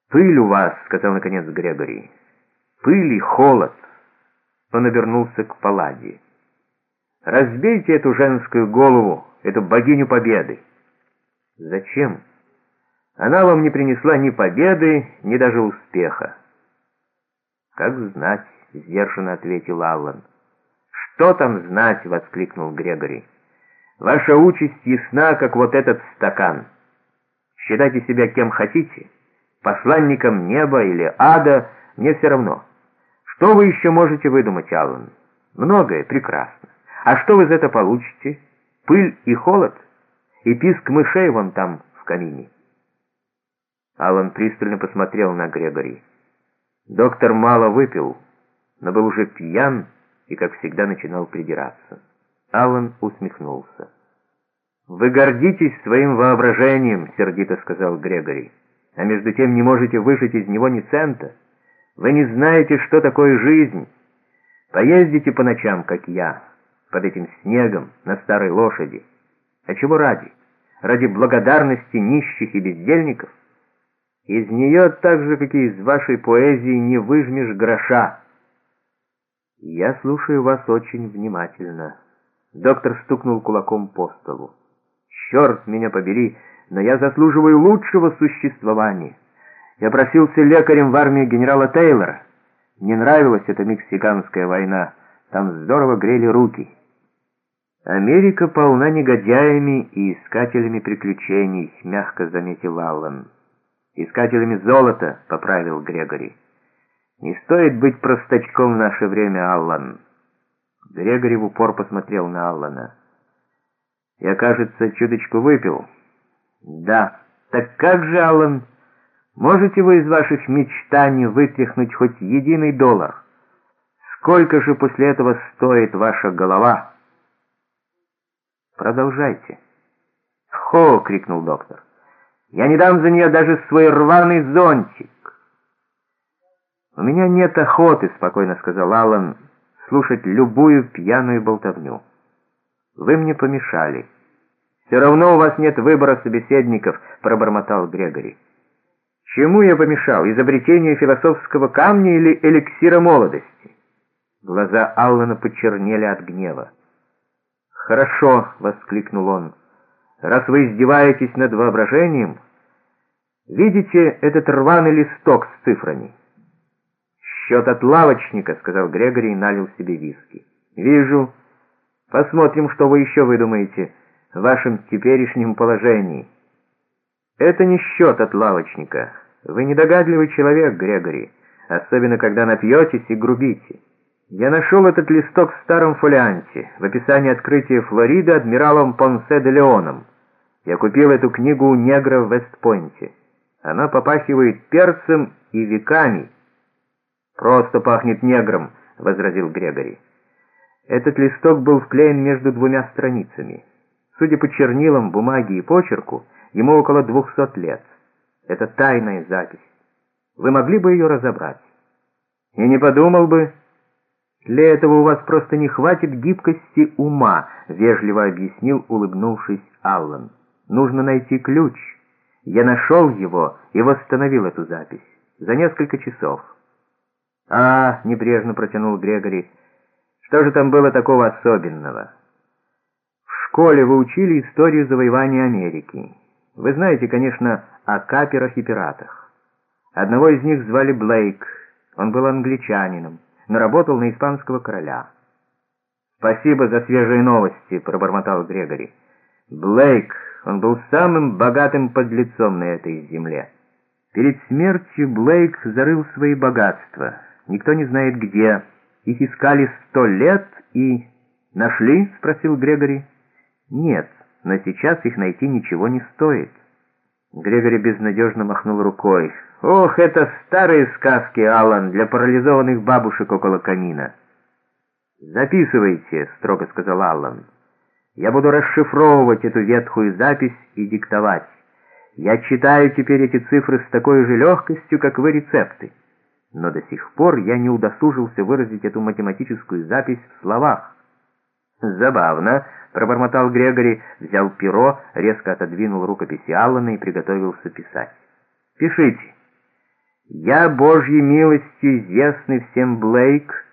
«Пыль у вас», — сказал наконец Грегори. «Пыль и холод». Он обернулся к Палладе. «Разбейте эту женскую голову, эту богиню победы». «Зачем? Она вам не принесла ни победы, ни даже успеха». «Как знать», — сдержанно ответил Аллан. «Что там знать?» — воскликнул Грегори. «Ваша участь ясна, как вот этот стакан. Считайте себя кем хотите, посланником неба или ада, мне все равно. Что вы еще можете выдумать, Аллан? Многое прекрасно. А что вы за это получите? Пыль и холод? И писк мышей вон там, в камине». Аллан пристально посмотрел на Грегори. Доктор мало выпил, но был уже пьян и, как всегда, начинал придираться. Аллан усмехнулся. «Вы гордитесь своим воображением», — сердито сказал Грегори, «а между тем не можете выжать из него ни цента. Вы не знаете, что такое жизнь. Поездите по ночам, как я, под этим снегом, на старой лошади. А чего ради? Ради благодарности нищих и бездельников? Из нее, так же, как и из вашей поэзии, не выжмешь гроша». «Я слушаю вас очень внимательно». Доктор стукнул кулаком по столу. «Черт меня побери, но я заслуживаю лучшего существования. Я просился лекарем в армии генерала Тейлора. Мне нравилась эта мексиканская война. Там здорово грели руки». «Америка полна негодяями и искателями приключений», — мягко заметил Аллан. «Искателями золота», — поправил Грегори. «Не стоит быть простачком в наше время, Аллан». Грегори в упор посмотрел на Аллана. «Я, кажется, чуточку выпил». «Да. Так как же, Аллан, можете вы из ваших мечтаний вытряхнуть хоть единый доллар? Сколько же после этого стоит ваша голова?» «Продолжайте». «Хо!» — крикнул доктор. «Я не дам за нее даже свой рваный зонтик». «У меня нет охоты», — спокойно сказал Аллан, — «слушать любую пьяную болтовню. Вы мне помешали». «Все равно у вас нет выбора собеседников», — пробормотал Грегори. «Чему я помешал? Изобретению философского камня или эликсира молодости?» Глаза Аллана почернели от гнева. «Хорошо», — воскликнул он, — «раз вы издеваетесь над воображением, видите этот рваный листок с цифрами?» «Счет от лавочника», — сказал Грегори и налил себе виски. «Вижу. Посмотрим, что вы еще выдумаете в вашем теперешнем положении». «Это не счет от лавочника. Вы недогадливый человек, Грегори, особенно когда напьетесь и грубите. Я нашел этот листок в старом фолианте, в описании открытия Флориды адмиралом Понсе де Леоном. Я купил эту книгу у негра в Вестпойнте. Она попахивает перцем и веками». «Просто пахнет негром», — возразил Грегори. Этот листок был вклеен между двумя страницами. Судя по чернилам, бумаге и почерку, ему около 200 лет. Это тайная запись. Вы могли бы ее разобрать? «И не подумал бы». «Для этого у вас просто не хватит гибкости ума», — вежливо объяснил, улыбнувшись, Аллан. «Нужно найти ключ. Я нашел его и восстановил эту запись. За несколько часов». «А, — небрежно протянул Грегори, — что же там было такого особенного?» «В школе вы учили историю завоевания Америки. Вы знаете, конечно, о каперах и пиратах. Одного из них звали Блейк. Он был англичанином, но работал на испанского короля». «Спасибо за свежие новости», — пробормотал Грегори. «Блейк, он был самым богатым подлецом на этой земле. Перед смертью Блейк зарыл свои богатства. Никто не знает где. Их искали 100 лет и...» «Нашли?» — спросил Грегори. «Нет, но сейчас их найти ничего не стоит». Грегори безнадежно махнул рукой. «Ох, это старые сказки, Аллан, для парализованных бабушек около камина». «Записывайте», — строго сказал Аллан. «Я буду расшифровывать эту ветхую запись и диктовать. Я читаю теперь эти цифры с такой же легкостью, как вы рецепты. Но до сих пор я не удосужился выразить эту математическую запись в словах». «Забавно», — пробормотал Грегори, взял перо, резко отодвинул рукописи Аллана и приготовился писать. «Пишите. Я, Божьей милостью известный всем Блейк,